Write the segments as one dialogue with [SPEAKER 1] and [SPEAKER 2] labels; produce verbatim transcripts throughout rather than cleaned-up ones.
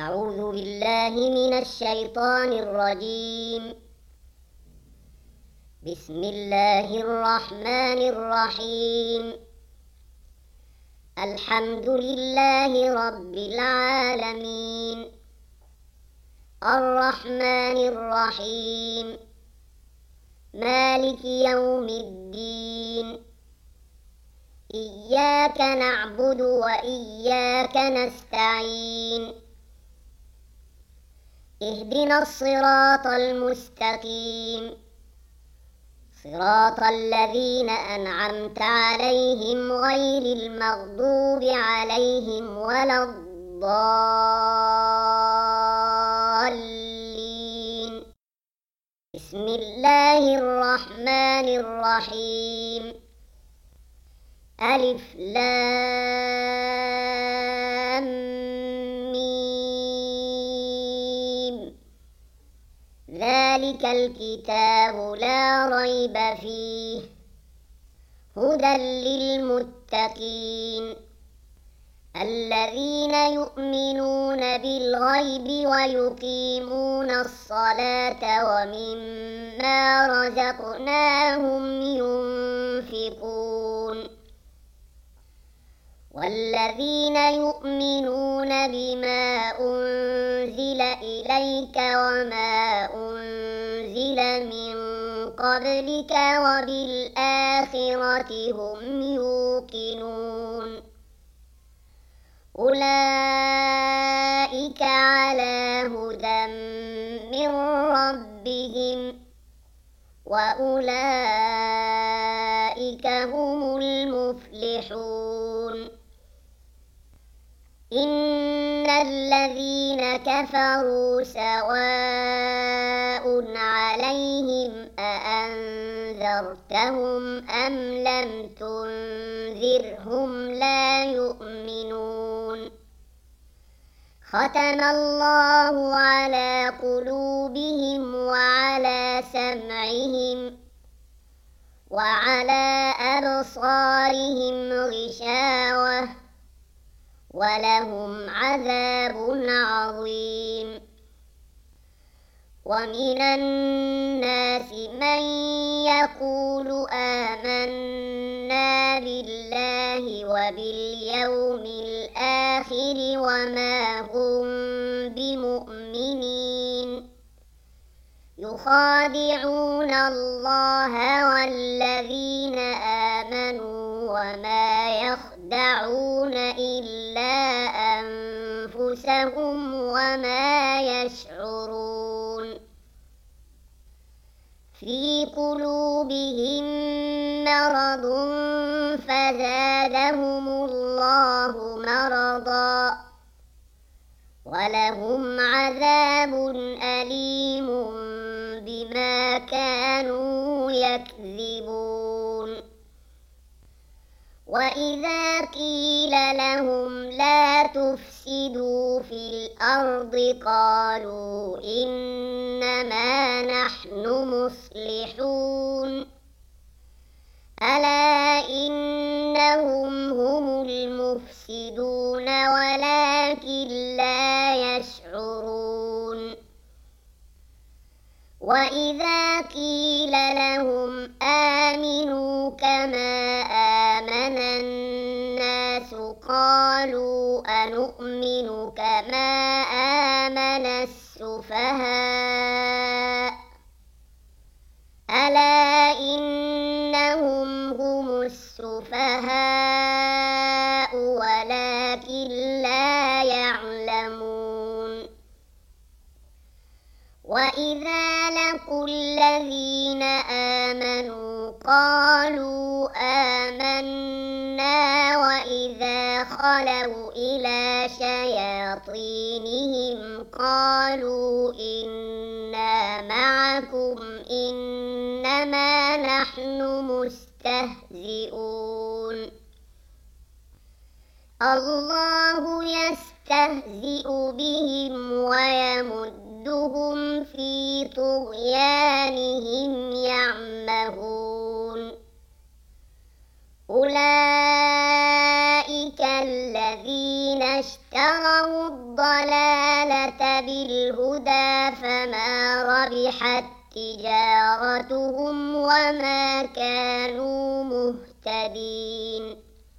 [SPEAKER 1] أعوذ بالله من الشيطان الرجيم. بسم الله الرحمن الرحيم. الحمد لله رب العالمين، الرحمن الرحيم، مالك يوم الدين. إياك نعبد وإياك نستعين. اهدنا الصراط المستقيم، صراط الذين أنعمت عليهم غير المغضوب عليهم ولا الضالين. بسم الله الرحمن الرحيم. ألف لام ميم. ذلك الكتاب لا ريب فيه هدى للمتقين الذين يؤمنون بالغيب ويقيمون الصلاة ومما رزقناهم ينفقون والذين يؤمنون بما أنزل إليك وما أنزل من قبلك وبالآخرة هم يوقنون. أولئك على هدى من ربهم وأولئك هم المفلحون. إن الذين كفروا سواء عليهم أأنذرتهم أم لم تنذرهم لا يؤمنون. ختم الله على قلوبهم وعلى سمعهم وعلى أبصارهم غشاوة ولهم عذاب عظيم. ومن الناس من يقول آمنا بالله وباليوم الآخر وما هم بمؤمنين يخادعون الله والذين آمنوا وما يخدعون إلا أنفسهم وما يشعرون. في قلوبهم مرض فزادهم الله مرضا ولهم عذاب أليم بما كانوا يكذبون. وإذا قيل لهم لا تفسدوا في الأرض قالوا إنما نحن مصلحون. ألا إنهم هم المفسدون ولكن لا يشعرون. وإذا قيل لهم آمنوا كما آمن الناس قالوا أنؤمن كما آمن السفهاء. ألا إنهم هم السفهاء ولكن لا يعلمون. وإذا لقوا الذين آمنوا قالوا آمنا وإذا خلوا إلى شياطينهم قالوا إنا معكم إنما نحن مستهزئون. الله يستهزئ بهم ويمدهم في طغيانهم يعمهون. أولئك الذين اشتروا الضلالة الضلالة بالهدى فما ربحت تجارتهم وما كانوا مهتدين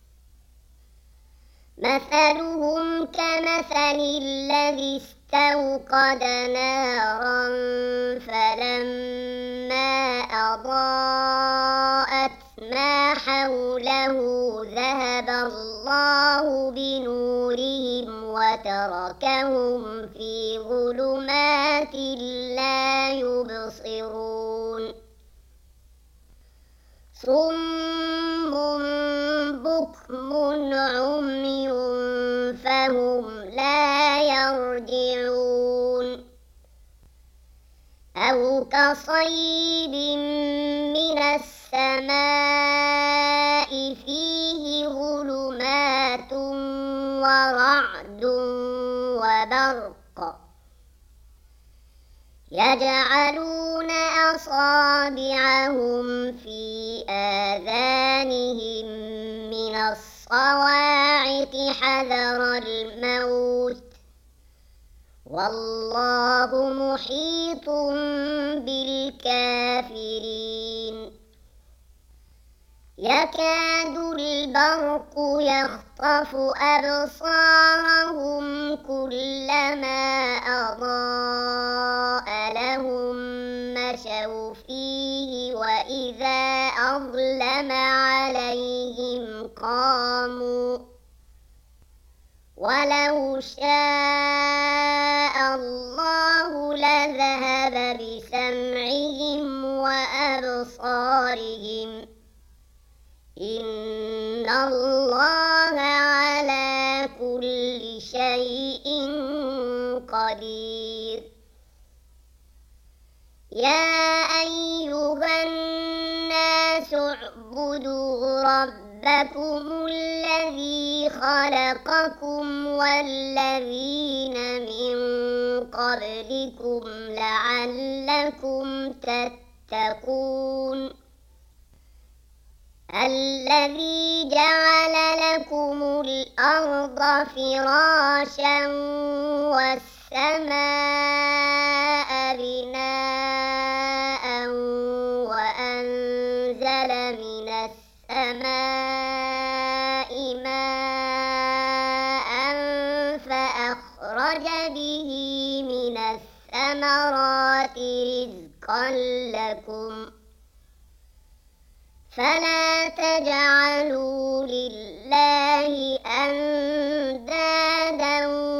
[SPEAKER 1] مثلهم كمثل الذي استوقد نارا فلما أضاءت ما حوله ذهب الله بنورهم وتركهم في ظلمات لا يبصرون صم بكم عمي فهم لا يرجعون أو كصيب من السماء فيه ظلمات ورعد وبرق يجعلون أصابعهم في آذانهم من الصواعق حذر الموت والله محيط بالكافرين يكاد البرق يخطف أبصارهم كلما أضاء لهم مشوا فيه وإذا أظلم عليهم قاموا ولو شاء الله لذهب بسمعهم وأبصارهم إن الله على كل شيء قدير يا أيها الناس اعبدوا ربكم الذي خلقكم والذين من قبلكم لعلكم تتقون الذي جعل لكم الأرض فراشا والسماء بناء وأنزل من السماء ماء فأخرج به من الثمرات رزقا لكم فلا تجعلوا لله أندادا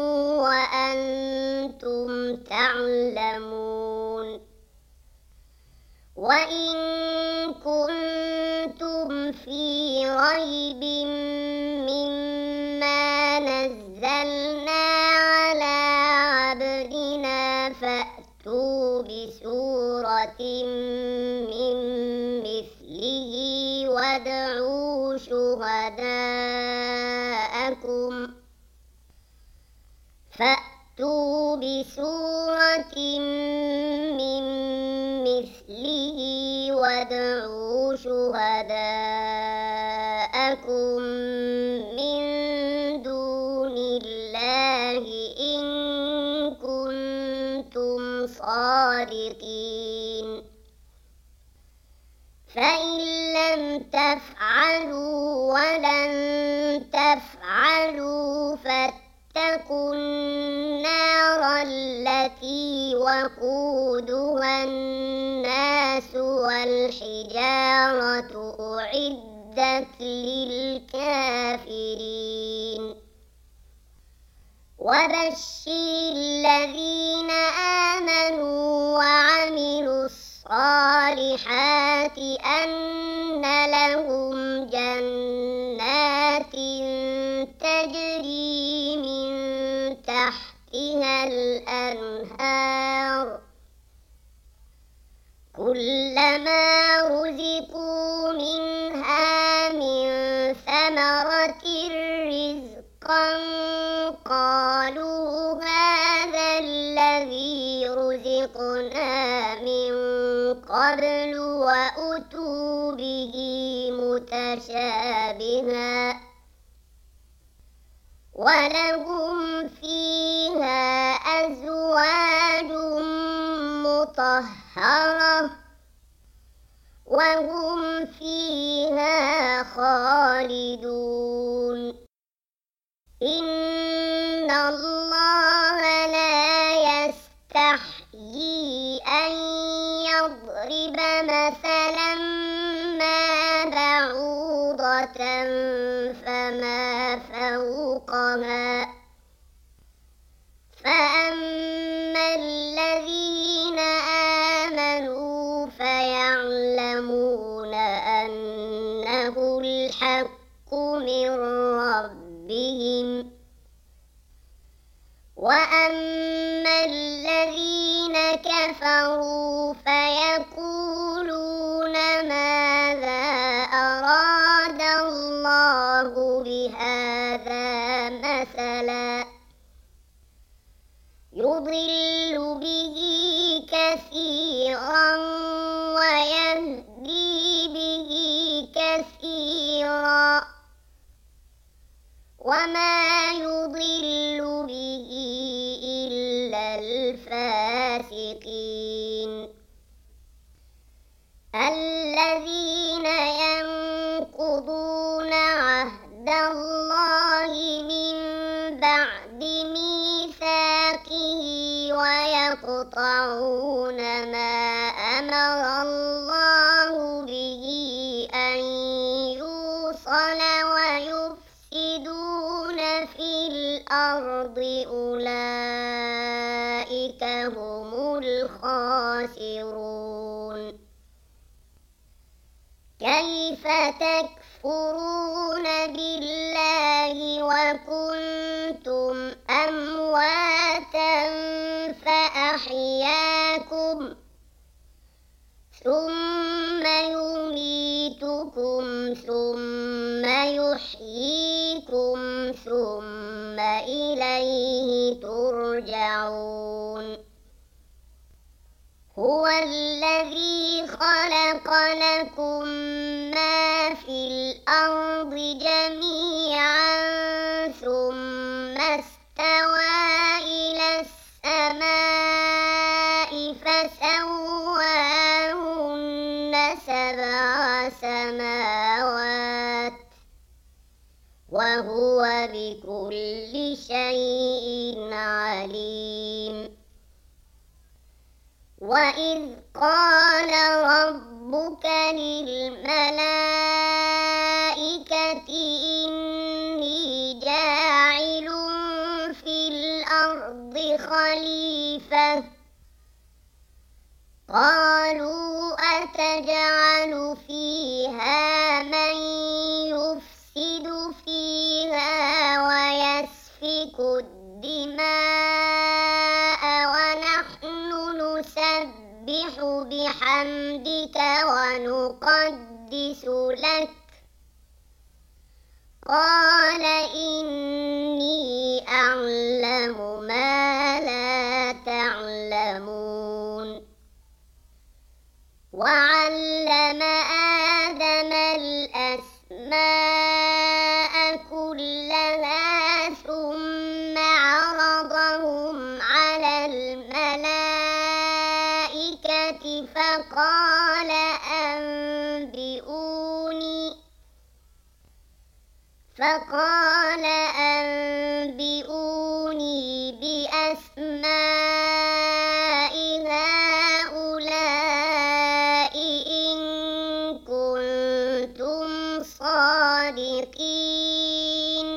[SPEAKER 1] وأنتم تعلمون وإن كنتم في ريب مما نزلنا على عبدنا فأتوا بسورة من مثله وادعوا شهداءكم فأتوا بسورة من مثله وادعوا شهداءكم من دون الله إن كنتم صادقين فإن لم تفعلوا ولن تفعلوا فاتقوا النار التي وقودها الناس والحجارة أعدت للكافرين وبشر الذين آمنوا وعملوا الصالحات أن لهم جنات تجري من تحتها الأنهار كلما رزقوا منها من ثمرة رزقا قالوا هذا الذي رزقنا من قبل وأتوا به متشابها ولهم فيها أزواج مطهرة وهم فيها خالدون إن الله لا يستحيي أن يضرب مثلا ما بعوضة فما فوقها فأما الذين آمنوا فيعلمون أنه الحق من ربهم وأما الذين كفروا فيقولون ماذا أراد الله بهذا مثلا يضل به كثيرا ويهدي به كثيرا وما يضل به إلا الفاسقين الذين ينقضون عهد الله من بعد ميثاقه ويقطعون ما أمر الله به أن يوصل ويفسدون في الأرض أولئك هم الخاسرون كيف تكفرون بالله وكنتم أمواتا فأحياكم ثم يميتكم ثم يحييكم ثم إليه ترجعون هو الذي خلق لكم ما في الأرض جميعا ثم استوى إلى السماء فسواهن سبع سماوات وهو بكل شيء عليم وإذ قال ربك للملائكة إني جاعل في الأرض خليفة قالوا أتجعل فيها من يفسد فيها ويسفك الدماء ونحن نسبح بحمدك ونقدس لك قال إني أعلم ما لا تعلمون وعلم آدم الأسماء كلها ثم عرضهم على الملائكة فقال أنبئوني فقال أنبئوني بأسماء هؤلاء إن كنتم صادقين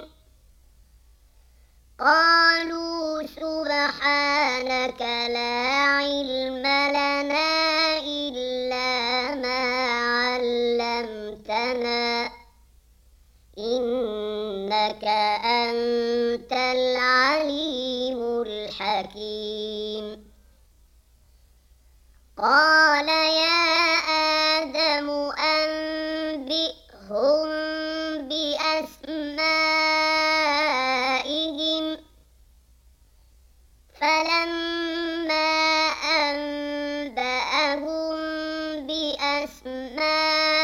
[SPEAKER 1] قالوا سبحانك لا علم لنا إلا ما علمتنا إنك أنت العليم الحكيم قال يا آدم أنبئهم بأسمائهم فلما أنبأهم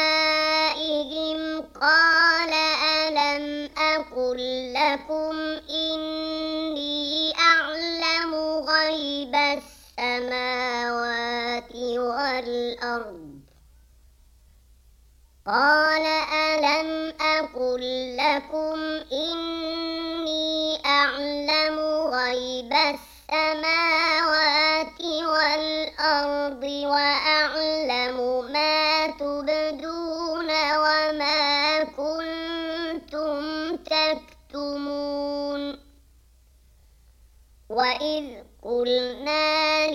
[SPEAKER 1] بأسمائهم قال ألم أقل لكم غيب السماوات والأرض قال ألم أقل لكم إني أعلم غيب السماوات والأرض وأعلم ما تبدون وما كنتم تكتمون وإذ قلنا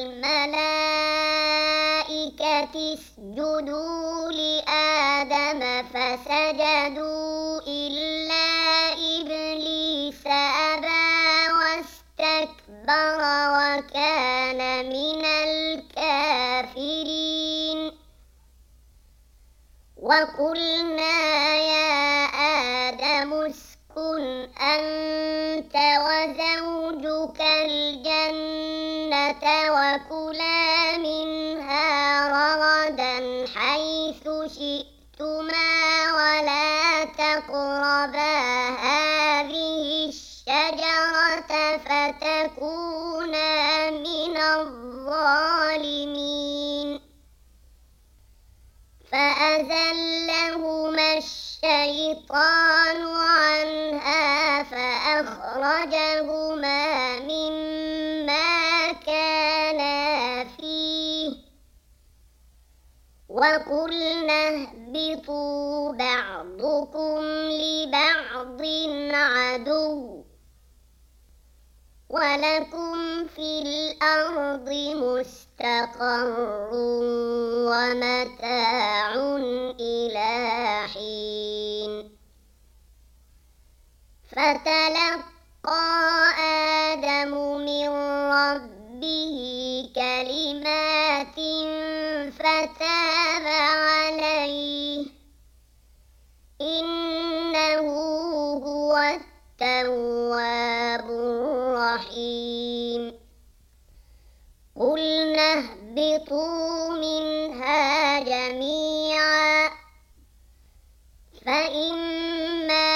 [SPEAKER 1] للملائكة اسجدوا لآدم فسجدوا إلا إبليس أبى واستكبر وكان من الكافرين وقلنا يا آدم اسكن أنت وزوجك الجنة وكلا منها رغدا حيث شئتما ولا تقربا هذه الشجرة فتكونا من الظالمين فأزلهما الشيطان عنها فأخرجهما مما كانا فيه وقلنا اهبطوا بعضكم لبعض عدو ولكم في الأرض مستقر ومتاع إلى حين فتلقى آدم من ربه كلمات فتاب عليه إنه هو التواب الرحيم قلنا اهبطوا منها جميعا فإما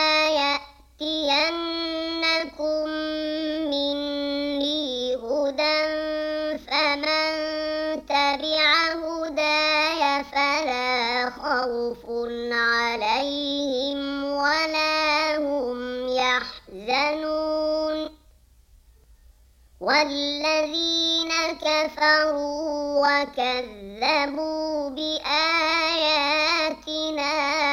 [SPEAKER 1] يأتينكم مني هدى فمن تبع هداي فلا خوف عليهم ولا هم يحزنون والذين كفروا وكذبوا بآياتنا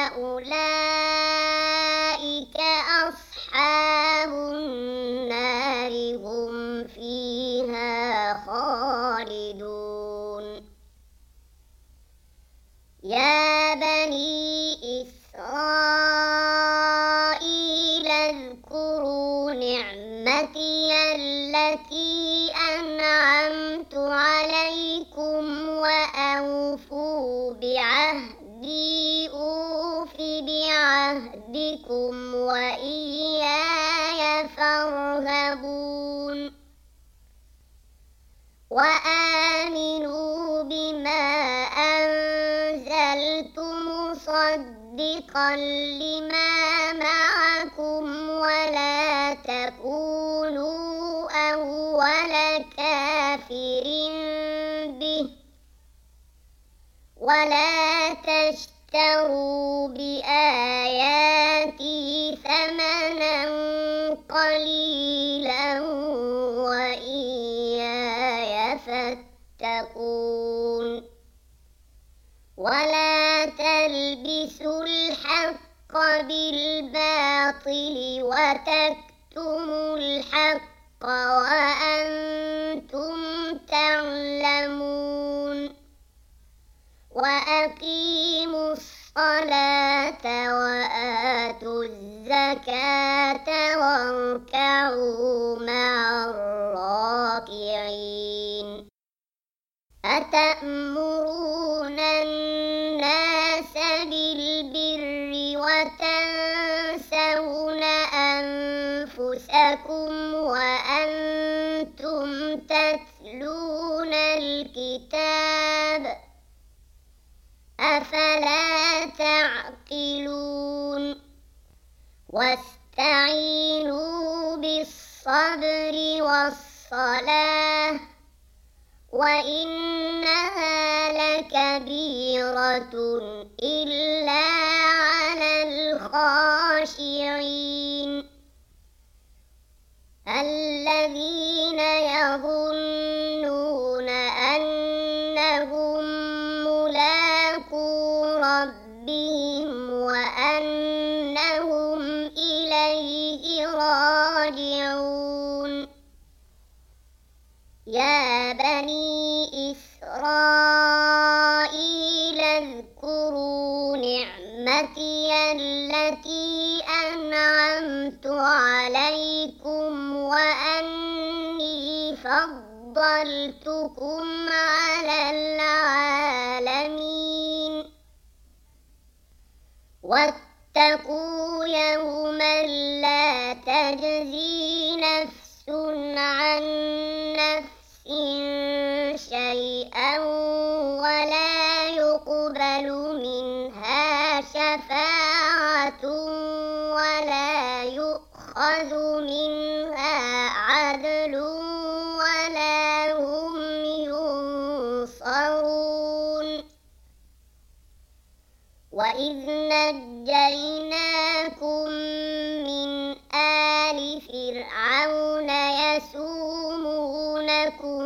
[SPEAKER 1] أولئك أصحاب النار هم فيها خالدون يا بني إسرائيل اذكروا نعمتي التي أنعمت عليكم وأوفوا بعهدي أوف بعهدكم وإياي فارهبون وآمنوا بما أنزلت مصدقا لما معكم ولا تكونوا أول كافر به ولا تشتروا بآياتي ثمنا قليلا وإياي فاتقون ولا تلبسوا الحق بالباطل وتكتموا الحق وأنتم تعلمون وأقيموا الصلاة وآتوا الزكاة واركعوا مع الراكعين أتأمرون الناس بالبر وتنسون أنفسكم وأنتم تتلون الكتاب أفلا تعقلون واستعينوا بالصبر والصلاة وإنها لكبيرة إلا على الخاشعين الذين يظنون أنهم ملاقو ربهم وأنهم إليه راجعون يا بني إسرائيل اذكروا نعمتي التي أنعمت عليكم وأني فضلتكم على العالمين واتقوا يوما لا تجزي نفس عن نفس شيئا ولا يقبل منها شفاعة ولا يؤخذ منها عدل ولا هم ينصرون وإذ نجيناكم من آل فرعون يسومونكم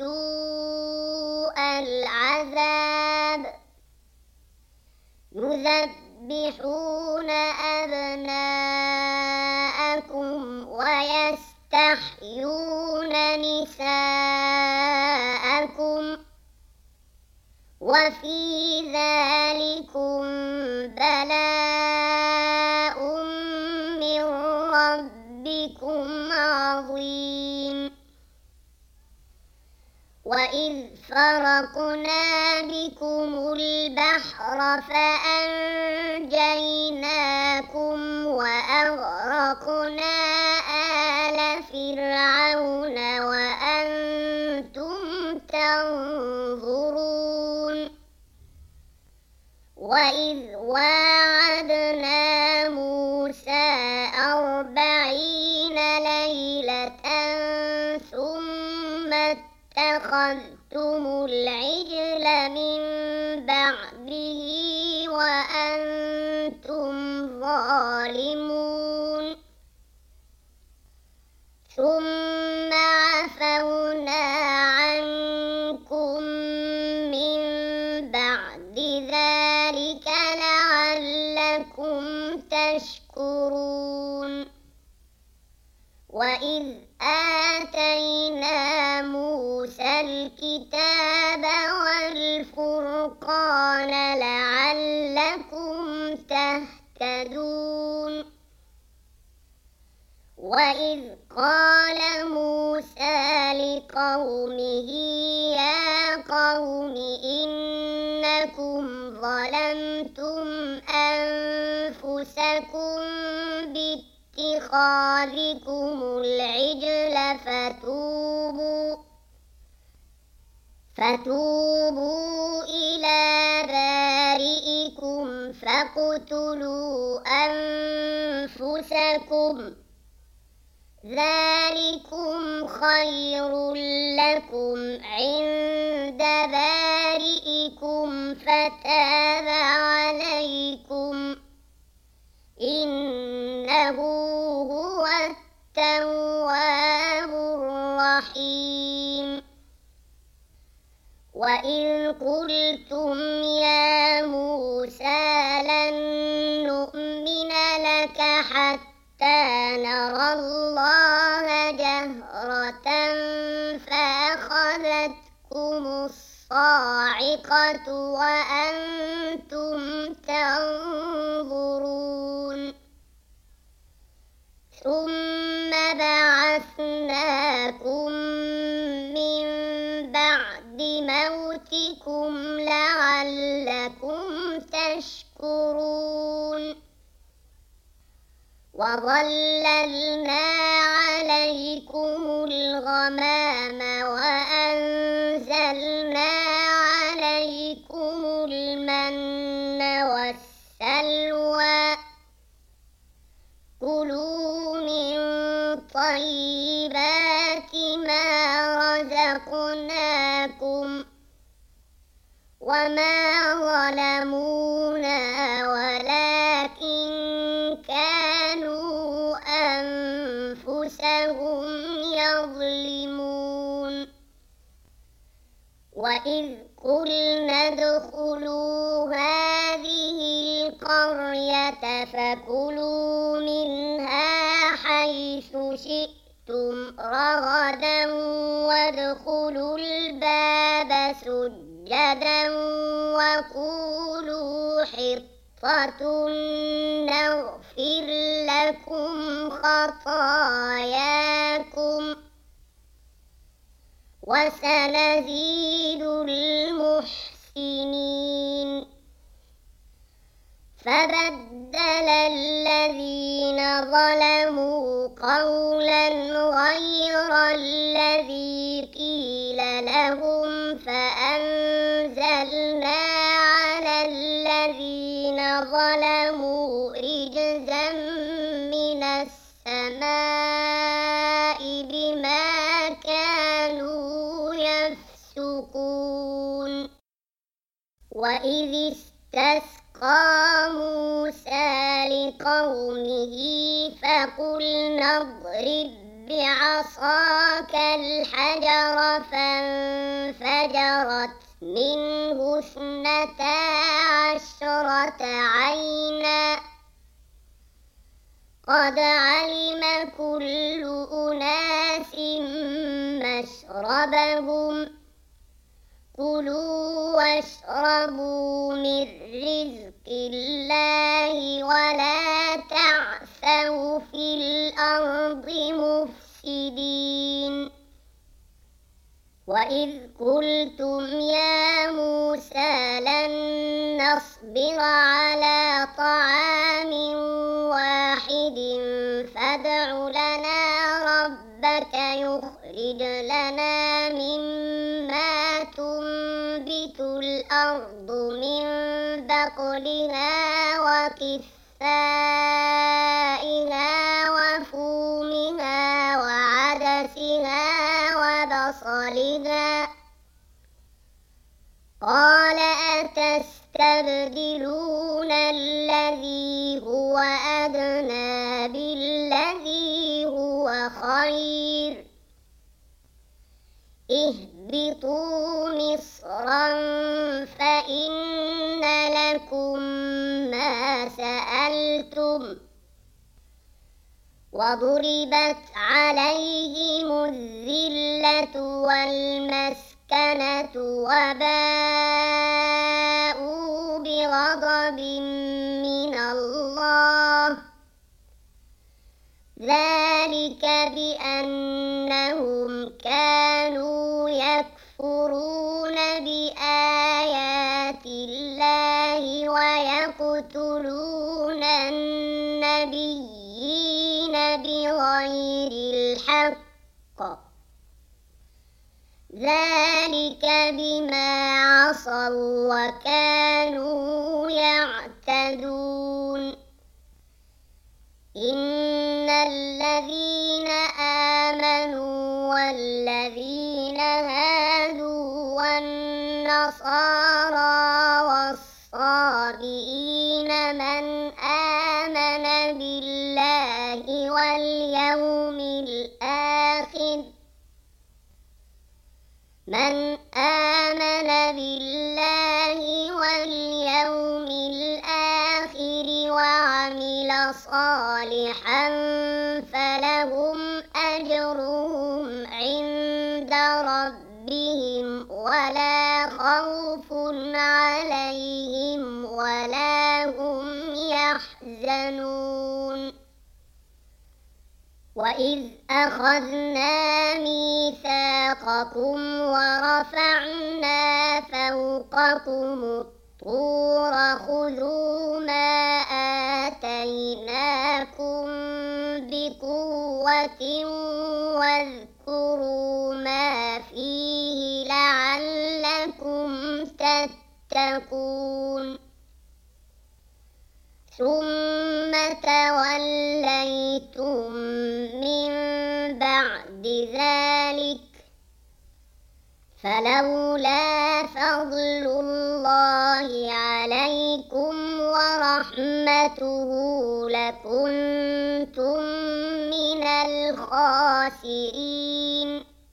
[SPEAKER 1] سوء العذاب يذبحون أبناءكم ويستحيون نساءكم وفي ذلكم بلاء من ربكم عظيم وإذ فرقنا بكم البحر فأنجيناكم وأغرقنا آل فرعون وأنتم تنظرون وإذ واعدنا موسى أربعين ليلة ثم اتخذتم العجل من بعده وأنتم ظالمون ثم عفونا عنكم من بعد ذلك لعلكم تشكرون وإذ آتينا موسى الكتاب والفرقان لعلكم تهتدون وإذ قال موسى لقومه يا قوم إنكم ظلمتم أنفسكم باتخاذكم العجل فتوبوا فتوبوا إلى بارئكم فاقتلوا أنفسكم ذلكم خير لكم عند بارئكم فتاب عليكم إنه هو التواب الرحيم وإذ قلتم يا موسى لن نؤمن لك حتى نرى الله جهرة فأخذتكم الصاعقة وأنتم تنظرون ثم بعثناكم من بعد موتكم لعلكم تشكرون وظللنا عليكم الغمام وأنزلنا عليكم المن والسلوى كلوا من طيبات ما رزقناكم لكم وما ظلمونا ولكن كانوا أنفسهم يظلمون وإذ قلنا ادخلوا هذه القرية فكلوا منها حيث شئتم رغدا وادخلوا الباب سجدا وقولوا حطة نغفر لكم خطاياكم وسنزيد المحسنين فبدل الذين ظلموا قولا غير الذي قيل لهم فأنزلنا على الذين ظلموا رجزا من السماء بما كانوا يفسقون وإذ استسقى موسى لقومه فقلنا اضرب بعصاك الحجر فانفجرت منه اثنتا عشرة عينا قد علم كل أناس مشربهم كلوا واشربوا من رزق الله ولا تعثوا في الأرض مفسدين وإذ قلتم يا موسى لن نصبر على طعام واحد فادع لنا ربك يخرج لنا مما تنبت الأرض من بقلها وكثائها وفومها وعدسها وبصلها قال أتستبدلون الذي هو أدنى بالذي هو خير اهبطوا مصرا فإن لكم ما سألتم وضربت عليهم الذلة والمسكنة وباءوا بغضب من الله ذلك بأنهم كانوا يكفرون بآيات الله ويقتلون النبيين بغير الحق ذلك بما عصوا وكانوا يعتدون إن الذين آمنوا والذين هادوا والنصارى والصابئين من آمن بالله واليوم الآخر من آمن بالله واليوم الآخر وعمل صالحا فلهم أجرهم عند ربهم ولا خوف عليهم ولا هم يحزنون وإذ أخذنا ميثاقكم ورفعنا فوقكم الطور خذوا ما آتيناكم بقوة واذكروا ما فيه لعلكم تتقون ثم توليتم من بعد ذلك فلولا فضل الله عليكم ورحمته لكنتم من الخاسرين.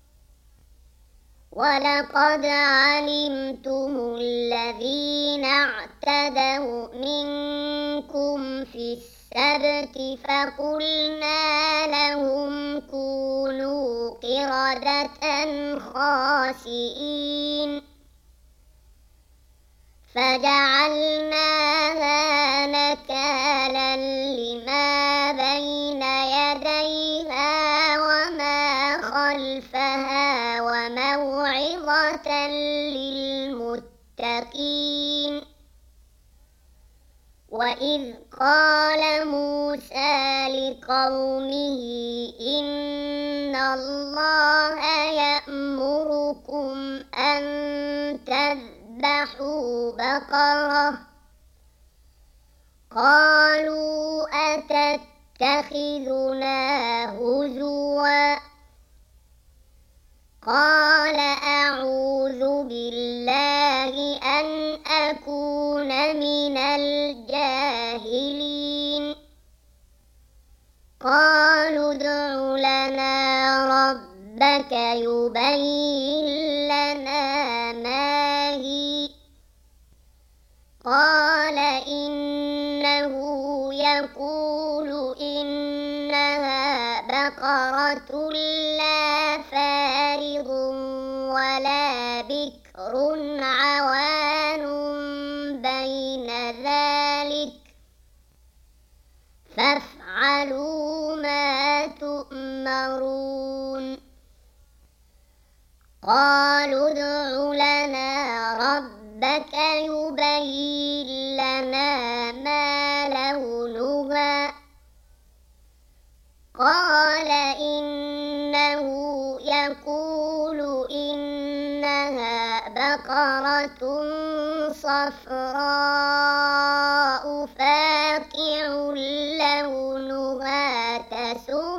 [SPEAKER 1] ولقد علمتم الذين اعتدوا منكم في السبت فقلنا لهم كونوا قردة خاسئين فجعلناها نكالا لما بين يديها وما خلفها وموعظة للمتقين. وإذ قال موسى لقومه إن الله يأمركم أن تذبحوا بقرة قالوا أتتخذنا هزوا قال أعوذ بالله أن أكون من الجاهلين. قالوا ادع لنا ربك يبين لنا ما هي قال إنه يقول إنها بقرة لا فارض ولا بكر عوان بين ذلك فافعلوا ما تؤمرون. قالوا ادع لنا ربك يبين لنا ما لونها قال إنه يقول إنها بقرة صفراء فاقع لونها تسر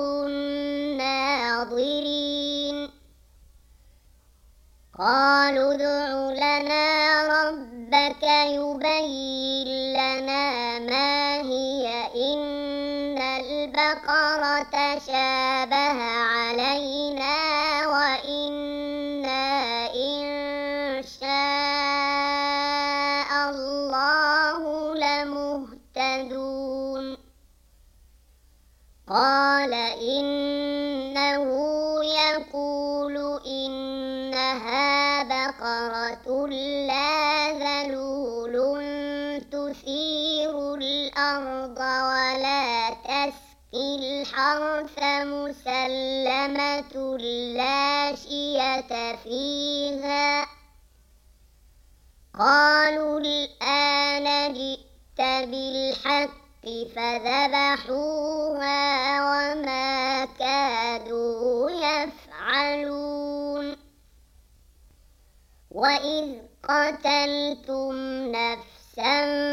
[SPEAKER 1] الناظرين. قالوا ادع لنا ربك يبين لنا ما هي إن البقرة شابه علينا وإنا إن شاء الله لمهتدون. قال إنه يقول إنها بقرة لا ذلول تثير الأرض ولا تسقي الحرث مسلمة لا شية فيها. قالوا الآن جئت بالحق فذبحوها وما كادوا يفعلون. وإذ قتلتم نفسا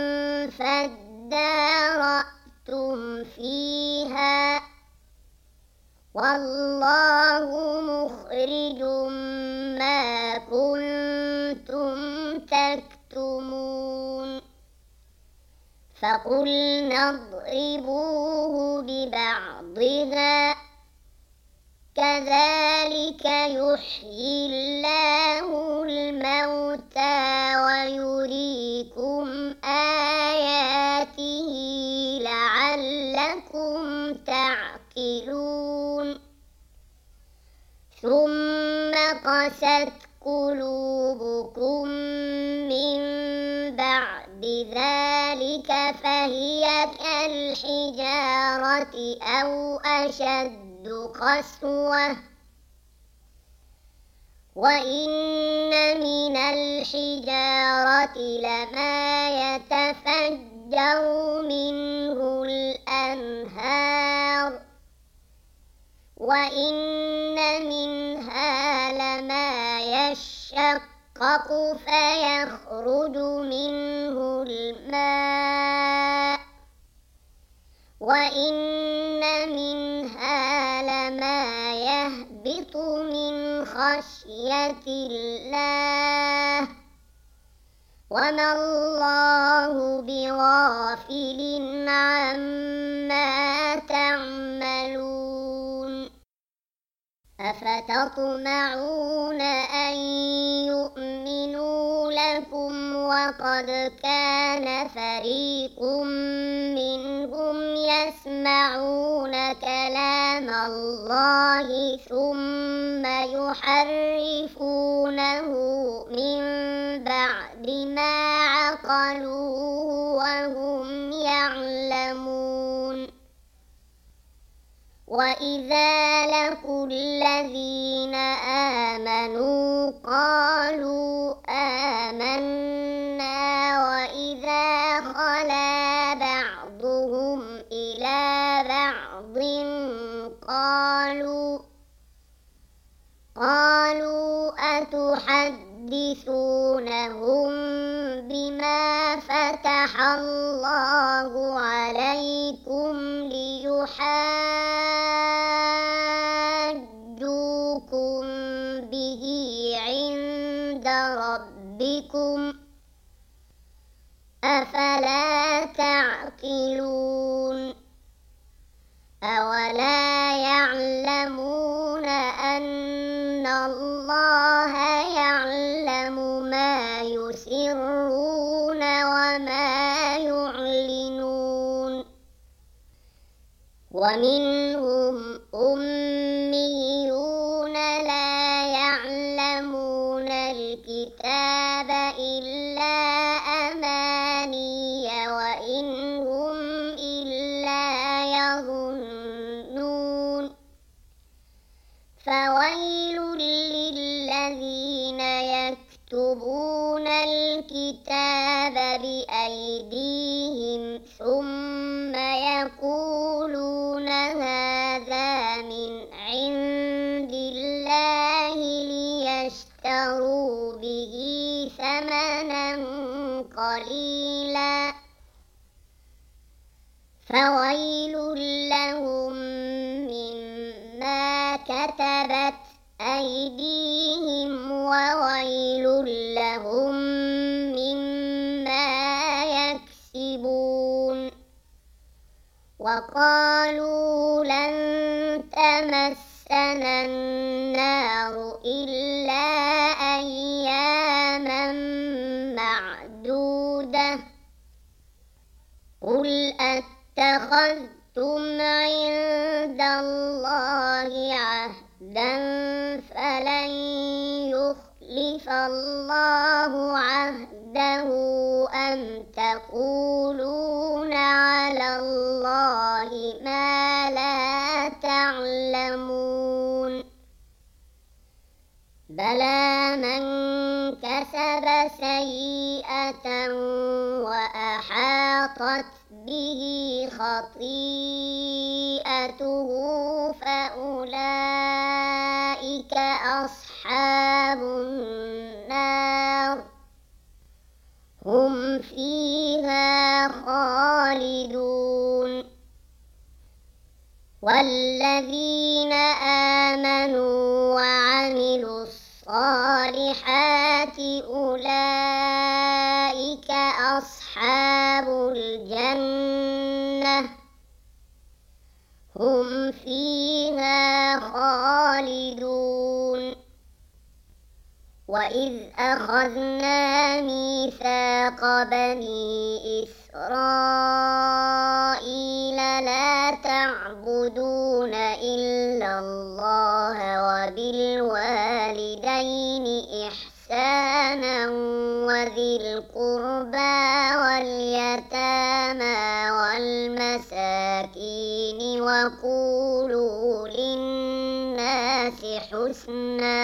[SPEAKER 1] فادارأتم فيها والله مخرج ما كنتم تكتمون. فقلنا اضربوه ببعضها كذلك يحيي الله الموتى ويريكم آياته لعلكم تعقلون. ثم قست قلوبكم من بعد ذلك فهي كالحجارة أو أشد قسوة وإن من الحجارة لما يتفجر منه الأنهار وإن منها لما يشقق فيخرج منه الماء وإن منها لما يهبط من خشية خشية الله وما الله بغافل عما تعملون أفتطمعون أن يؤمنوا لكم وقد كان فريق منهم يسمعون كلام الله ثم يحرفونه من بعد ما عقلوه وهم يعلمون وإذا لقوا الذين آمنوا قالوا آمنا وإذا خلا بعضهم إلى بعض قالوا قالوا أتحدثونهم بما فتح الله عليكم ليحاجوكم به عند ربكم أفلا تعقلون أولا يعلمون أن الله يعلم ما يسرون وما يعلنون ومنهم أميون لا يعلمون الكتاب إلا أماني وإن هم إلا يظنون فويل للذين يكتبون الكتاب بأيديهم ثم يقولون هذا من عند الله ليشتروا به ثمنا قليلا فويل لهم مما كتبت أيديهم وويل لهم مما يكسبون وقالوا لن تمسنا النار إلا أياما معدودة قل أتخذتم عند الله عهدا فلن يخلف الله عهده أم تقولون على الله ما لا تعلمون بلى من كسب سيئة وأحاطت به خطيئته فأولئك أصحاب النار هم فيها خالدون والذين آمنوا وعملوا الصالحات أولئك أصحاب الجنة هم فيها خالدون وإذ أخذنا ميثاق بني إسرائيل لا تعبدون إلا الله وبالوالدين إحسانا وذي القربى واليتامى والمساكين وقولوا للناس حسنا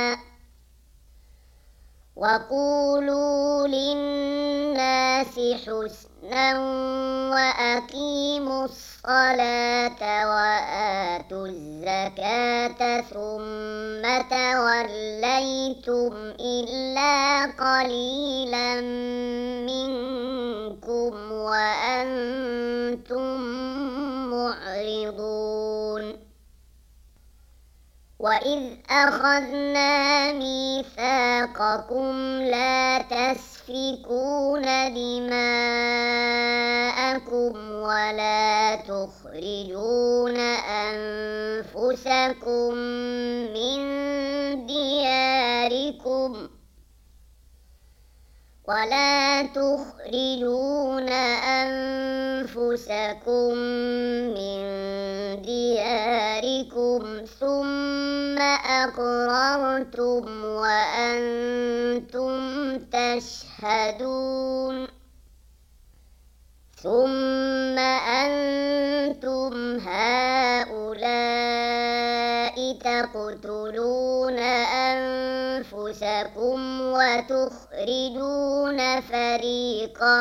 [SPEAKER 1] وقولوا للناس حسنا وأقيموا الصلاة وآتوا الزكاة ثم توليتم إلا قليلا منكم وأنتم معرضون وإذ أخذنا ميثاقكم لا تسفكون دماءكم ولا تخرجون أنفسكم من دياركم ولا تخرجون أنفسكم من دياركم ثم أقررتم وأنتم تشهدون ثم أنتم هؤلاء تقتلون أنفسكم وتخرجون فريقا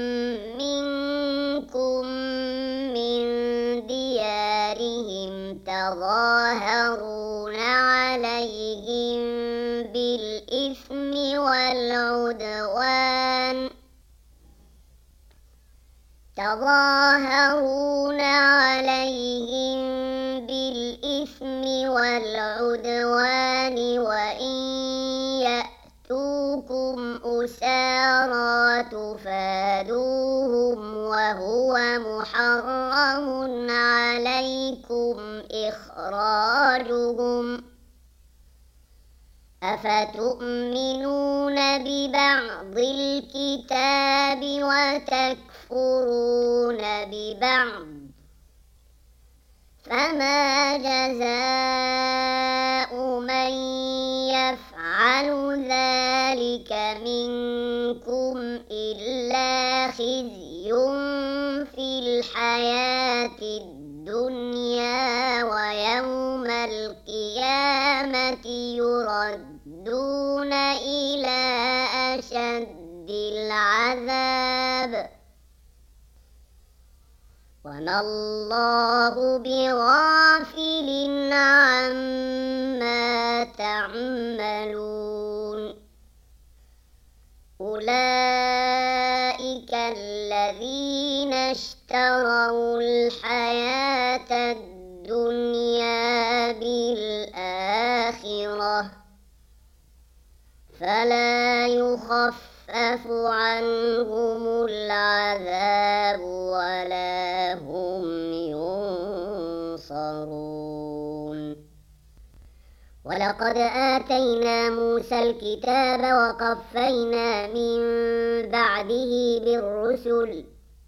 [SPEAKER 1] منكم من ديارهم تظاهرون عليهم بالإثم والعدوان تظاهرون عليهم بالإثم والعدوان وإن يأتوكم أسارى تفادوهم وهو محرم عليكم إخراجهم أفتؤمنون ببعض الكتاب وتكفرون ببعض فما جزاء من يفعل ذلك منكم إلا خزي في الحياة الدنيا ويوم القيامة يردون إلى أشد العذاب وما الله بغافل عما تعملون أولئك الذين اشتروا الحياة الدنيا بالآخرة فلا يخفف عنهم العذاب ولا هم ينصرون ولقد آتينا موسى الكتاب وقفينا من بعده بالرسل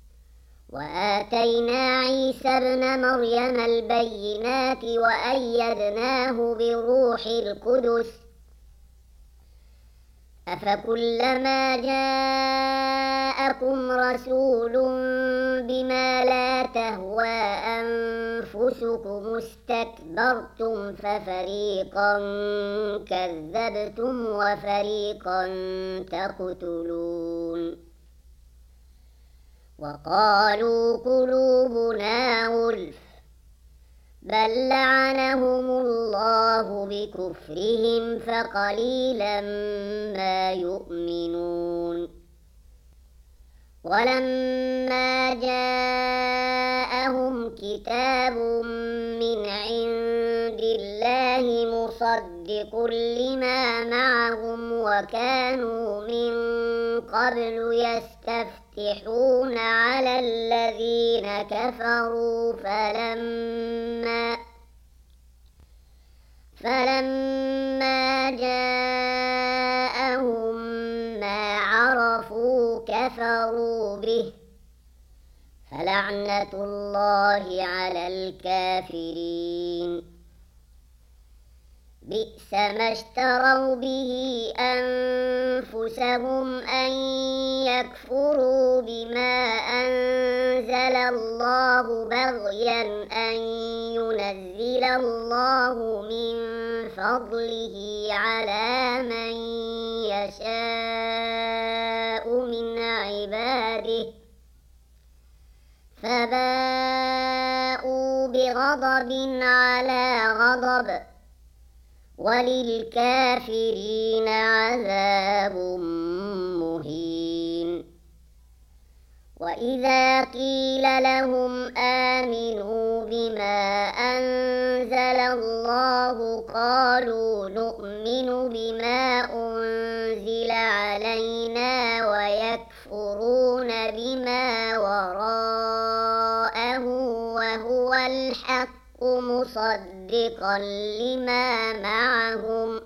[SPEAKER 1] وآتينا عيسى ابن مريم البينات وأيدناه بروح القدس أفكلما جاءكم رسول بما لا تهوى أنفسكم استكبرتم ففريقا كذبتم وفريقا تقتلون وقالوا قلوبنا غلف بل لعنهم الله بكفرهم فقليلا ما يؤمنون ولما جاءهم كتاب من عند الله مصدق لما معهم وكانوا من قبل يستفتحون على الذين كفروا فلما فلما جاءهم ما عرفوا كفروا به فلعنة الله على الكافرين بئس ما اشتروا به أنفسهم أن يكفروا بما أنزل الله بغيا أن ينزل الله من فضله على من يشاء من عباده فباءوا بغضب على غضب وللكافرين عذاب مهين وإذا قيل لهم آمنوا بما أنزل الله قالوا نؤمن بما أنزل علينا ويكفرون بما وراءه وهو الحق مصدقا لما معهم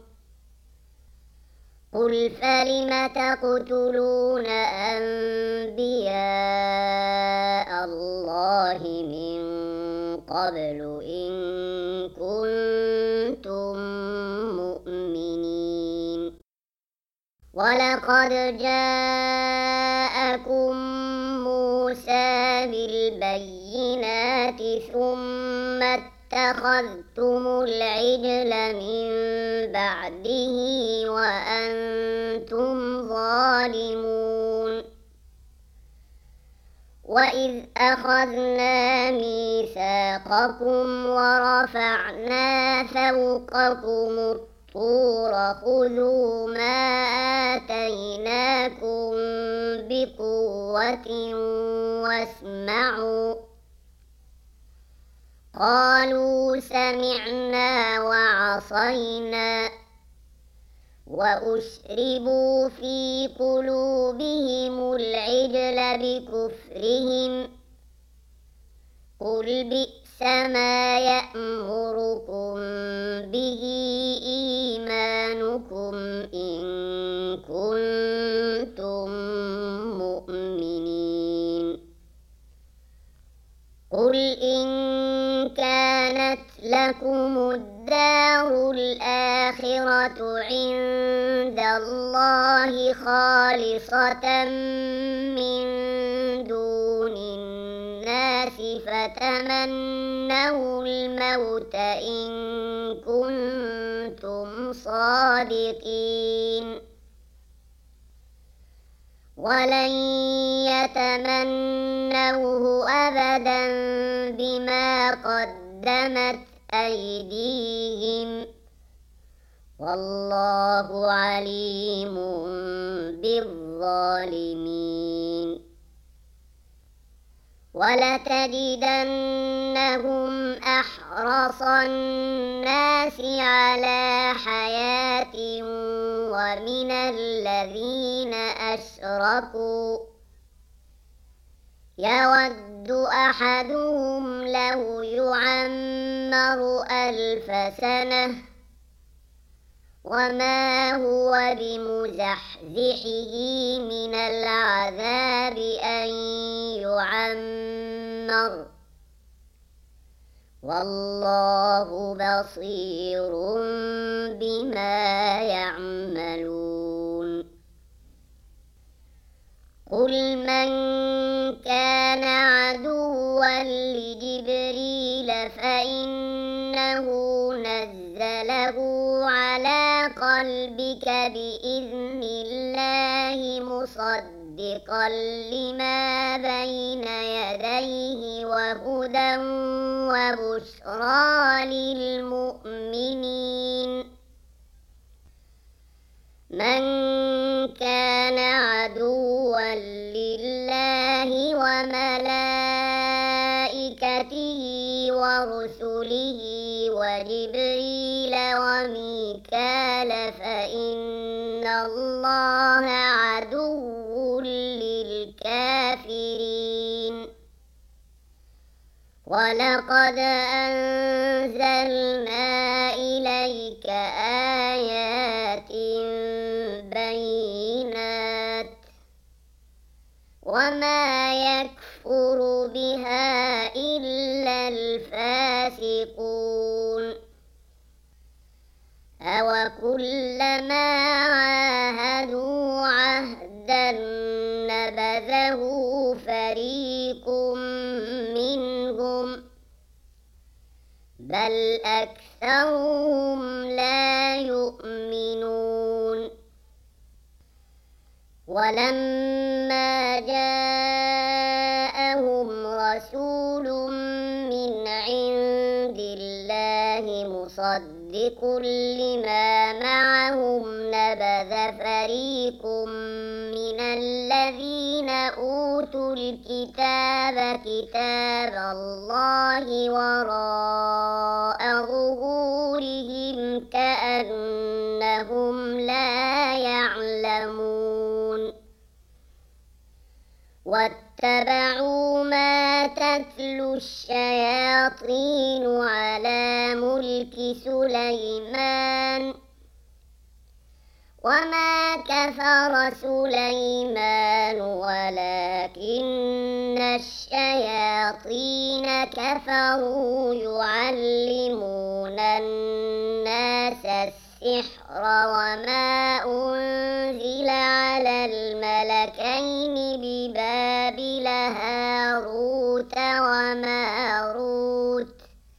[SPEAKER 1] قل فلم تقتلون أنبياء الله من قبل إن كنتم مؤمنين ولقد جاءكم موسى بالبينات ثم اتخذتم العجل من بعده وأنتم ظالمون وإذ أخذنا ميثاقكم ورفعنا فوقكم الطور خذوا ما آتيناكم بقوة واسمعوا قالوا سمعنا وعصينا وأشربوا في قلوبهم العجل بكفرهم قل بئس ما يأمركم به إيمانكم إن كنتم مؤمنين قل إن كانت لكم الدار الآخرة عند الله خالصة من دون الناس فتمنوا الموت إن كنتم صادقين ولن يتمنوه أبدا بما قدمت أيديهم والله عليم بالظالمين ولتجدنهم أحرص الناس على حياة ومن الذين أشركوا يود أحدهم لو يعمر ألف سنة وما هو بمزحزحه من العذاب أن يعمر والله بصير بما يعملون قل من كان عدوا لجبريل فإنه نزله على قلبك بإذن الله مصدقا لما بين يديه وهدى وبشرى للمؤمنين من كان عدوا لله وملائكته ورسله وجبريل وميكال فإن الله عدو للكافرين ولقد أنزلنا إليك آيات بينات وما يكفر بها إلا الفاسقون أوكلما عاهدوا عهدا نبذه فريق منهم بل أكثرهم لا يؤمنون ولما جاءهم رسول من عند الله مصدق لكل ما معهم نبذ فريق من الذين أوتوا الكتاب كتاب الله وراء ظهورهم كأنهم لا يعلمون واتبعوا ما تتلو الشياطين على ملك سليمان وما كفر سليمان ولكن الشياطين كفروا يعلمون الناس السحر وما أنزل على الملكين ببابل هاروت وماروت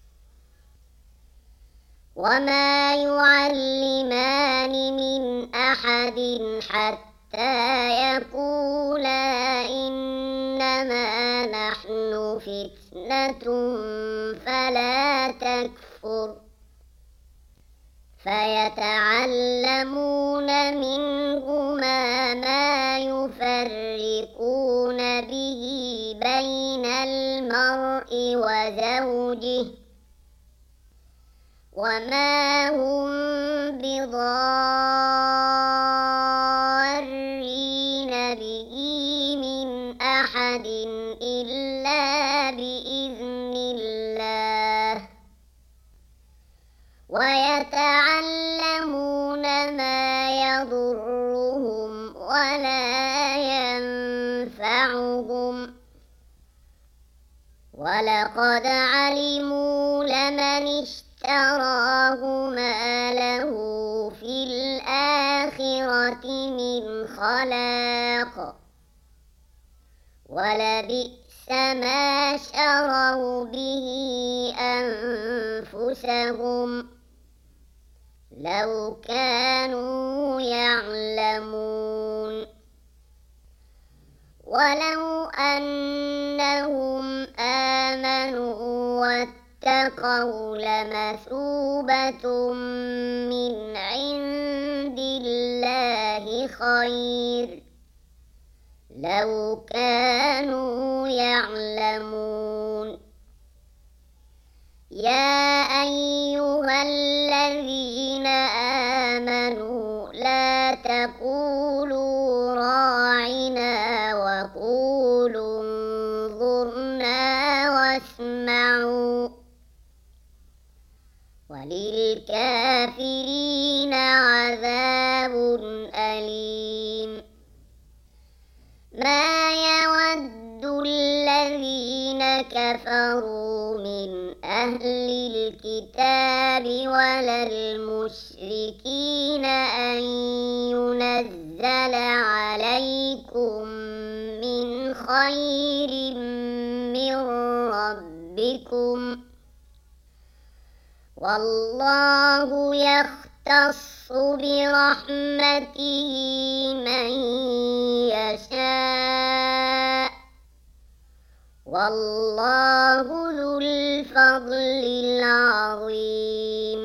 [SPEAKER 1] وما يعلمان من أحد حتى يقولا إنما نحن فتنة فلا تكفر فيتعلمون منهما ما يفرقون به بين المرء وزوجه وما هم بضارين به من أحد إلا بإذن الله ويتعلمون ما يضرهم ولا ينفعهم ولقد علموا لمن اشتراه ما له في الآخرة من خلاق ولبئس ما شروا به أنفسهم لو كانوا يعلمون ولو أنهم آمنوا واتقوا لمثوبة من عند الله خير لو كانوا يعلمون يا أيها الذين آمنوا لا تقولوا راعنا وقولوا انظرنا واسمعوا وللكافرين عذاب أليم ما يود الذين كفروا من أهل الكتاب ولا المشركين أن ينزل عليكم من خير من ربكم والله يختص برحمته من يشاء والله ذو الفضل العظيم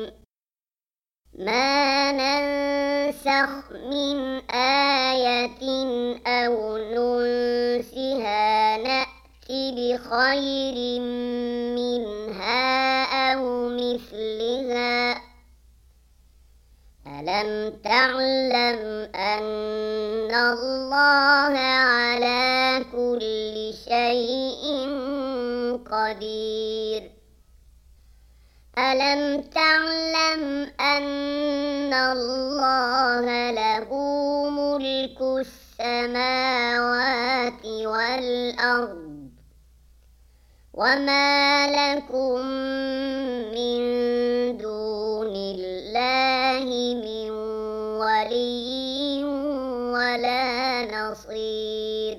[SPEAKER 1] ما ننسخ من آية أو ننسها نأتي بخير منها أو مثلها ألم تعلم أن الله على كل شيء قدير ألم تعلم أن الله له ملك السماوات والأرض وما لكم من دون الله من ولي ولا نصير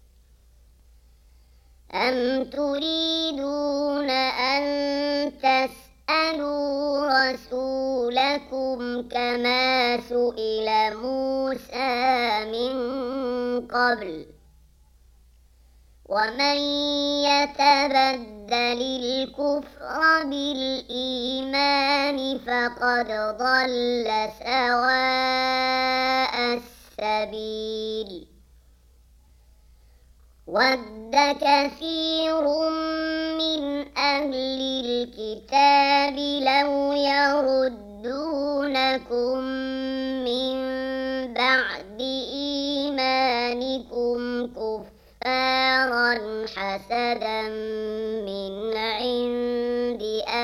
[SPEAKER 1] أم تريدون أن تسألوا رسولكم كما سئل موسى من قبل ومن يتبدل الكفر بالإيمان فقد ضل سواء السبيل ود كثير من أهل الكتاب لو يردونكم من بعد إيمانكم كفارا حسدا من عند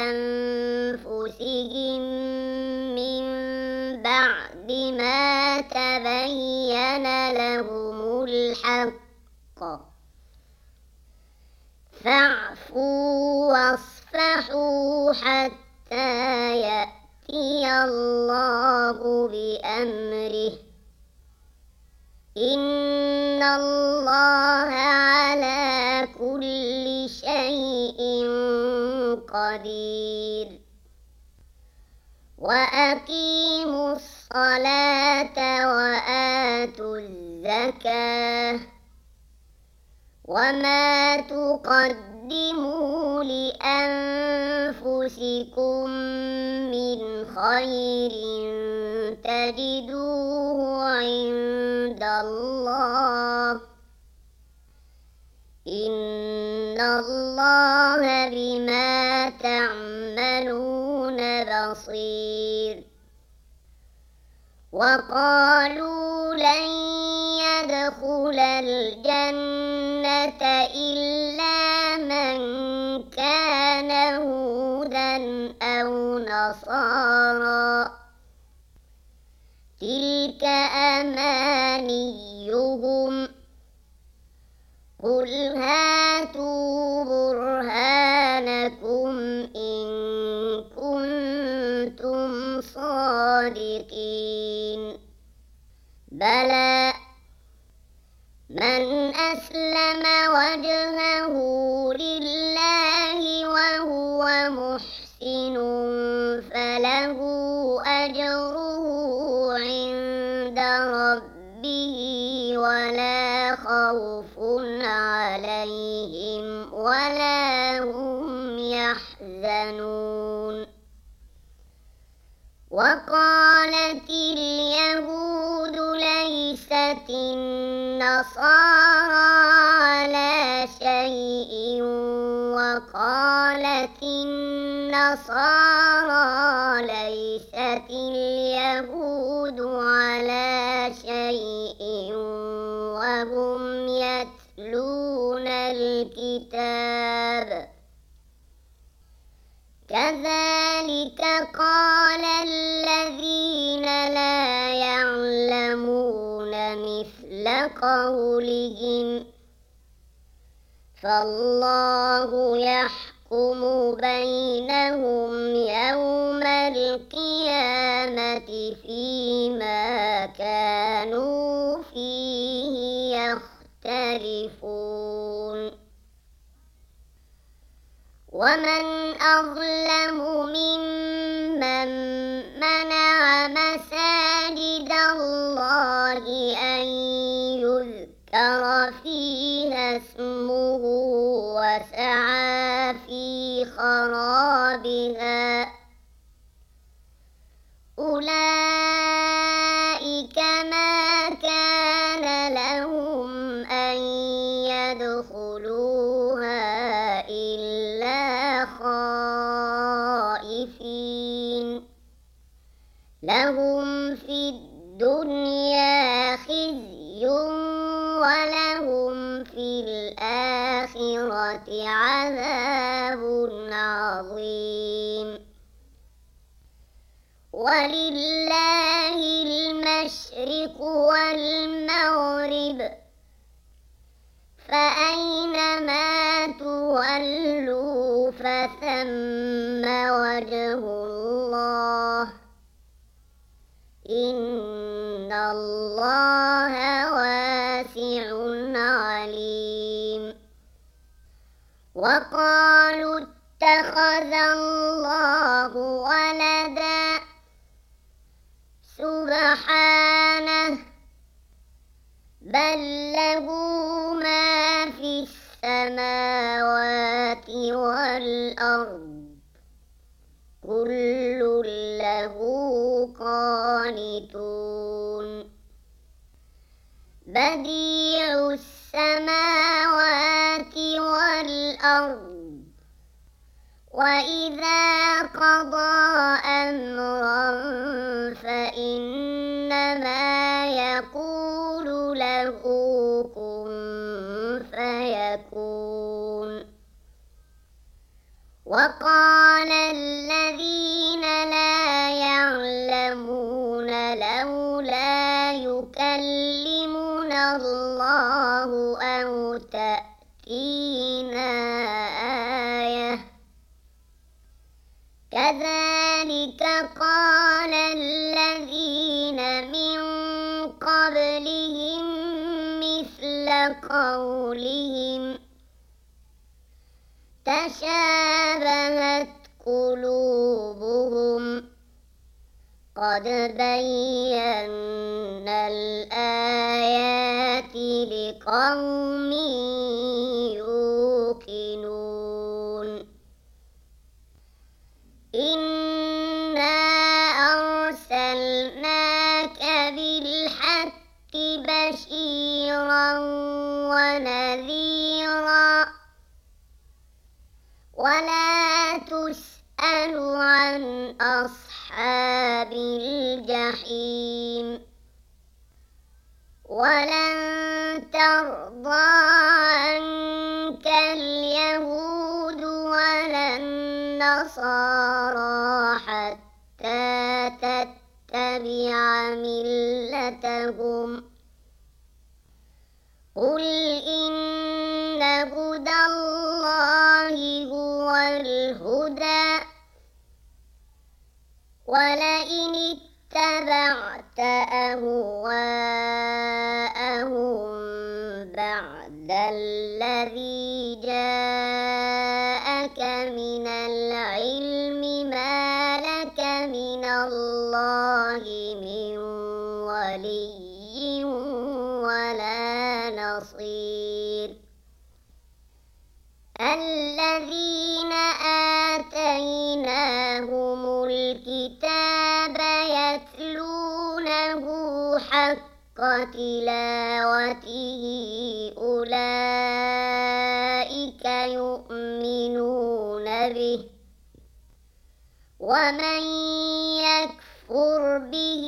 [SPEAKER 1] أنفسهم من بعد ما تبين لهم الحق فاعفوا واصفحوا حتى يأتي الله بأمره إن الله على كل شيء قدير وأقيموا الصلاة وآتوا الزكاة وما تقدموا لأنفسكم من خير تجدوه عند الله إن الله بما تعملون بصير وقالوا لن يدخل الجنة إلا من كان هودا أو نصارى تلك أمانيهم قل هاتوا برهانكم إن كنتم صادقين بلى من أسلم وجهه لله وهو محسن فله أجره عند ربه ولا خوف عليهم ولا هم يحزنون وقالت اليهود ليست النصارى على شيء وقالت النصارى ليست اليهود على شيء وهم يتلون الكتاب كذلك قال الذين لا يعلمون مثل قولهم فالله يحكم بينهم يوم القيامة فيما كانوا فيه يختلفون ومن أظلم ممن منع مساجد الله أن يذكر فيها اسمه وسعى في خرابها أولئك ما كان لهم أن يدخلوها إلا خائفين لهم في الدنيا خزي ولهم في الآخرة عذاب عظيم ولله المشرق والمغرب فأينما تولوا فثم وجه الله إن الله واسع عليم وقالوا اتخذ الله ولدا سبحانه بل له ما في السماوات والأرض كل له قانتون بديع السماوات والأرض وإذا قضى أمرا فإنما يقول له كن فيكون وقال الذين لا يعلمون لولا يكلمنا الله أو تأتينا آية كذلك قال الذين من قبلهم مثل قولهم تشابهت قلوبهم قد بينا الآيات لقوم يوقنون إنا أرسلناك بالحق بشيرا ونذيرا ولا تسأل عن أصحاب الجحيم ولن ترضى عنك اليهود ولا النصارى حتى تتبع ملتهم قل إن هدى الله هو الهدى ولئن اتبعت أهواءهم بعد الذي جاءك من العلم ما لك من الله من ولي ولا نصير الذين آتيناهم الكتاب يتلونه حق تلاوته أولئك يؤمنون به ومن يكفر به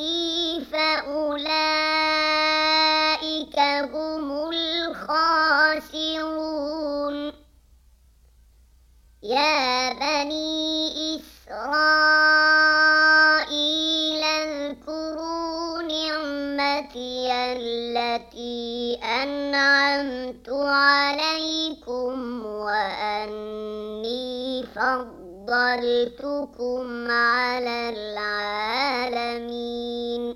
[SPEAKER 1] فأولئك هم الخاسرون يا بني إسرائيل اذكروا نعمتي التي أنعمت عليكم وأني فضلتكم على العالمين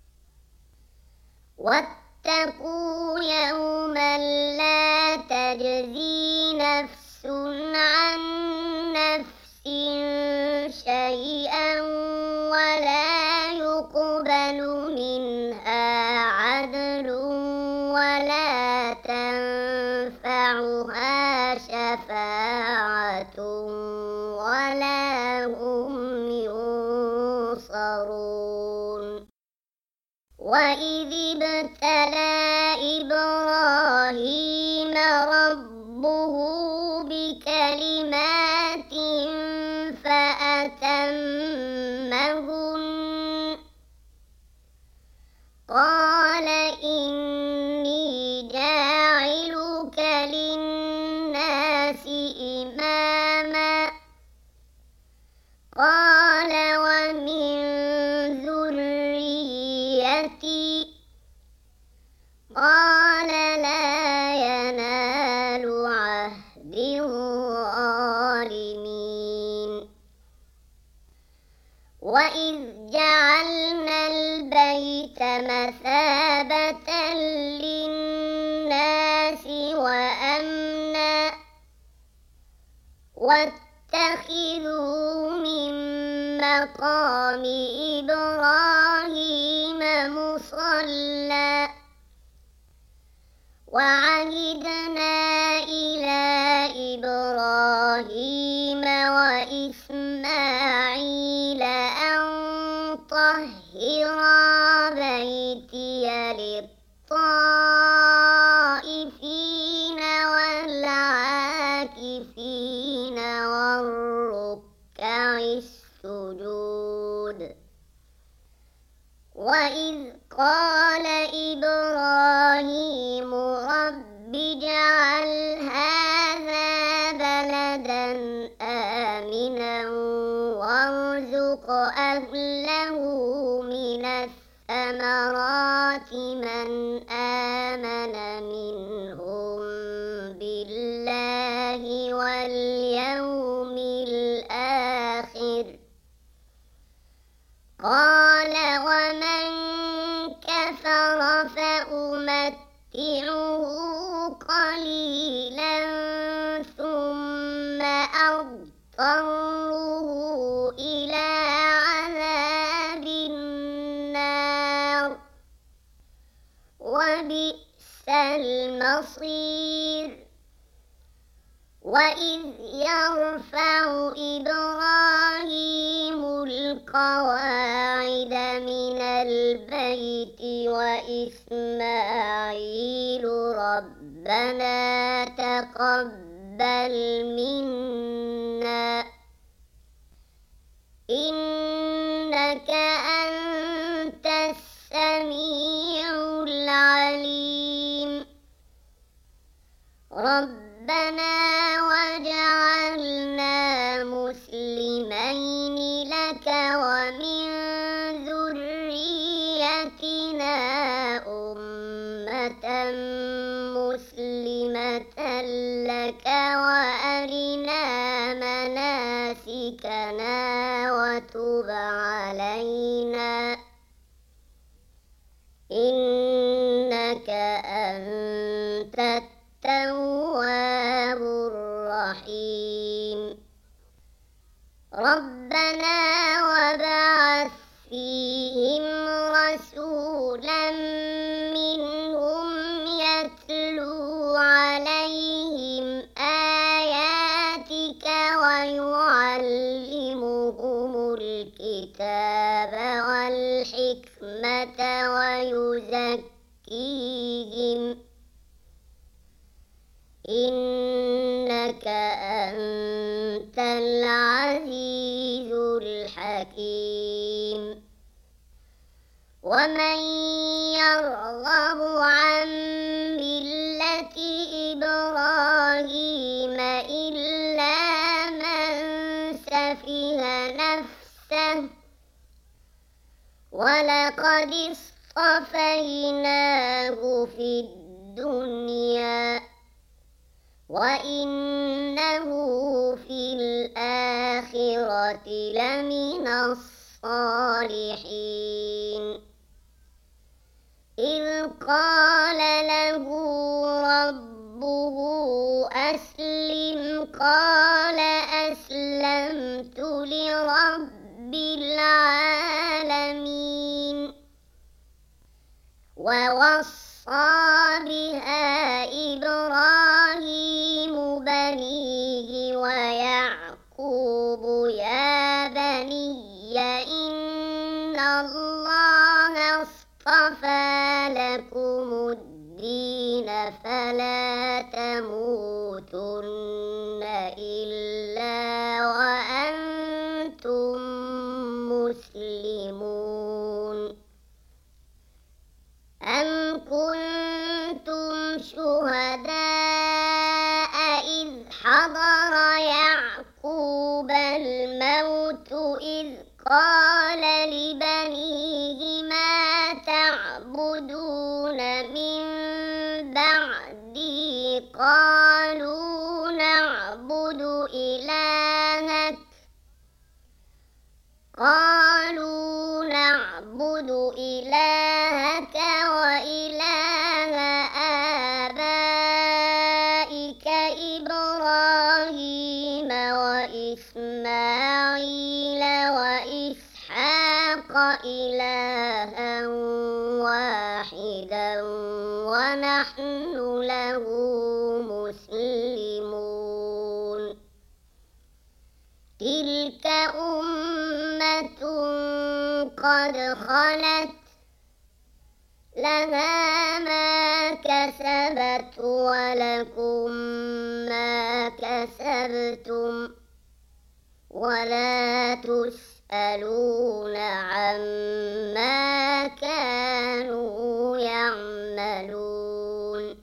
[SPEAKER 1] واتقوا يوما لا تجزي نفس عن نفس شيئا ولا يقبل منها عدل ولا تنفعها شفاعة ولا هم ينصرون وإذ ابتلى إبراهيم ربه بكلمات فأتمهن قال إني جاعلك للناس إماما قال ومن ذريتي قال لا ينال عهد الظالمين وإذ جعلنا البيت مثابة للناس وأمنا واتخذوا من مقام إبراهيم مصلى وعهدنا إلى إبراهيم وإسماعيل أن طهرا بيتي للطائفين والعاكفين والركع السجود. وإذ قال إبراهيم رب اجعل هذا بلدا آمنا وارزق أهله من الثمرات من آمن منهم بالله واليوم الآخر. قال ومن كفر فأمتعه قليلا ثم أضطره إلى عذاب النار وبئس المصير. وإذ يرفع إبراهيم القواعد من البيت وإسماعيل ربنا تقبل منا إنك أنت السميع العليم. ربنا وجعلنا مسلمين لك ومن ذريتنا أمة مسلمة لك وأرنا مناسكنا وتب علينا إنك أنت التواب الرحيم. ربنا وبعث فيهم رسولا منهم يتلو عليهم آياتك ويعلمهم الكتاب والحكمة ويزكيهم إنك أنت العزيز الحكيم. ومن يرغب عن ملة إبراهيم إلا من سفه نفسه ولقد اصطفيناه في الدنيا وإنه في الآخرة لمن الصالحين. إذ قال له ربه أسلم قال أسلمت لرب العالمين. ووصى بها إبراهيم بنيه ويعقوب يا بني إن الله اصطفى لكم الدين فلا تموتن إلا وأنتم مسلمون. أم كنتم شهداء إذ حضر يعقوب الموت إذ قال لبنيه ما تعبدون من بعدي قالوا نعبد إلهك قالوا نعبد إلهك وإله آبائك إبراهيم وإسماعيل وإسحاق إلها واحدا ونحن له مسلمون تلك أمة قد خلت لها ما كسبت ولكم ما كسبتم ولا تسألون عما كانوا يعملون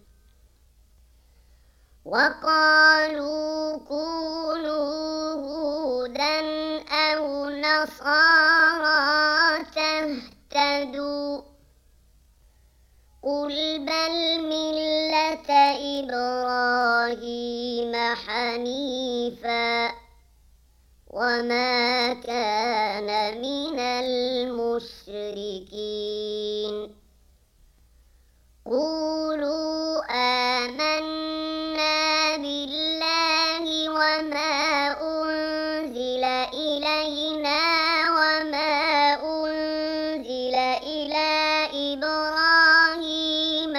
[SPEAKER 1] وقالوا كونوا هودا أو نصارى تهتدوا قل بل ملة إبراهيم حنيفا وما كان من المشركين قولوا آمنا بالله وما أنزل إلينا وما أنزل إلى إبراهيم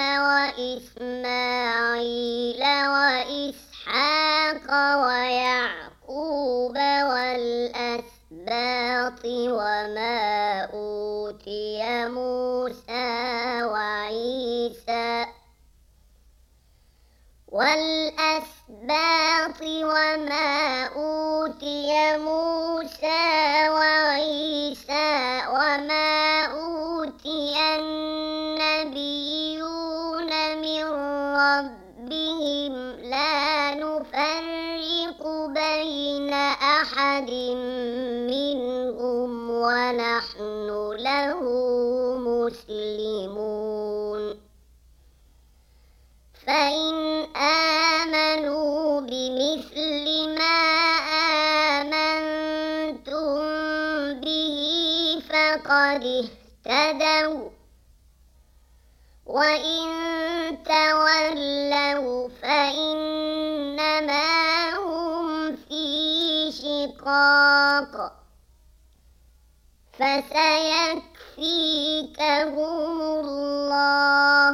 [SPEAKER 1] وإسماعيل وإسحاق ويعقوب والأسباط وما أوتي موسى وعيسى والأسباط وما أوتي موسى وعيسى وما أوتي النبيون من ربهم لا نفرق بين أحد منهم ونحن له مسلمون فإن آمنوا بمثل ما آمنتم به فقد اهتدوا وإن تولوا فإنما هم في شقاق فسيكفيكهم الله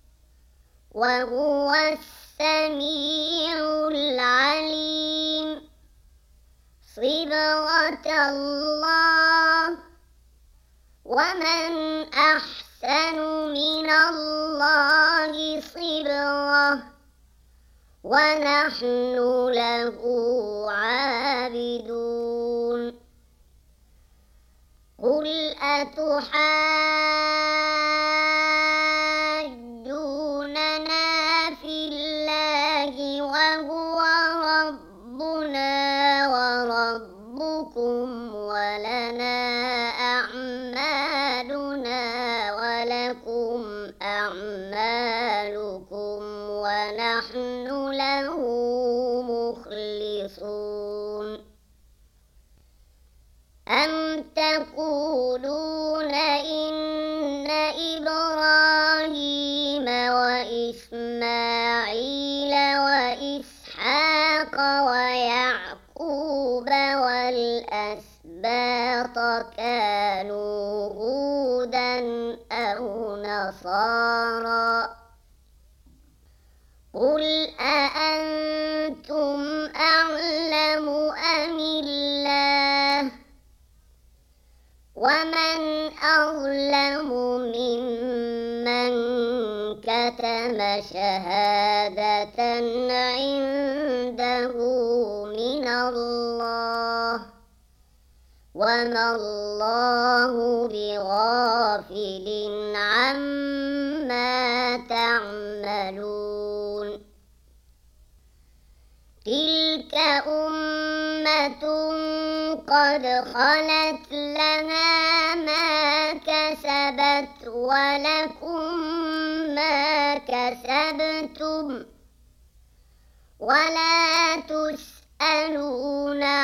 [SPEAKER 1] وهو السميع العليم صبغة الله ومن أحسن من الله صبغة ونحن له عابدون قل أتحاجوننا في الله وهو ربنا وربكم ولنا أعمالنا ولكم أعمالكم ونحن له مخلصون أم تقولون إن إبراهيم وإسماعيل وإسحاق ويعقوب والأسباط كانوا هودا أو نصارى قل أأنتم أعلم أم الله ومن أظلم ممن كتم شهادة عنده من الله وما الله بغافل عما تعملون تلك أمة قد خلت لها ما كسبت ولكم ما كسبتم ولا تسألون